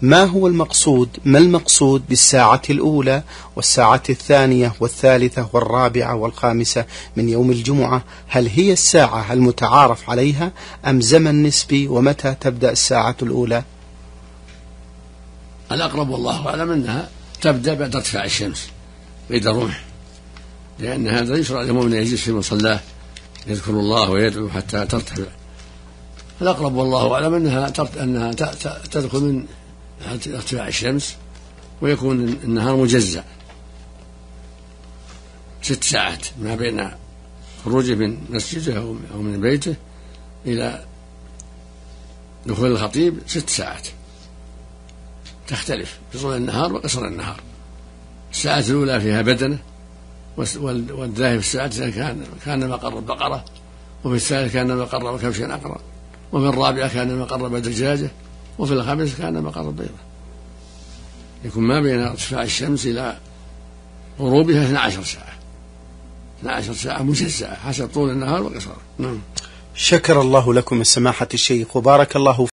ما هو المقصود، ما المقصود بالساعة الأولى والساعة الثانية والثالثة والرابعة والخامسة من يوم الجمعة؟ هل هي الساعة المتعارف عليها أم زمن نسبي؟ ومتى تبدأ الساعة الأولى؟ الأقرب والله أعلم أنها تبدأ بعد ارتفاع الشمس قيد الرمح، لأن هذا يشرع للمؤمن يجلس في مصلاه يذكر الله ويدعو حتى ترتفع. الأقرب والله أعلم أنها تدخل من ارتفاع الشمس، ويكون النهار مجزأ 6 ساعات ما بين خروجه من مسجده أو من بيته إلى دخول الخطيب 6 ساعات، تختلف في طول النهار وقصر النهار. الساعة الأولى فيها بدنة، والذاهب في الساعة كان ما قرب بقرة، وفي الثالث كان ما قرب كبشا أقرأ، وفي الرابعة كان ما قرب دجاجة، وفي الخامس كان ما قرب بيضة. يكون ما بين ارتفاع الشمس إلى غروبها 12 ساعة، 12 ساعة مجزأة حسب طول النهار وقصره. شكر الله لكم سماحة الشيخ وبارك الله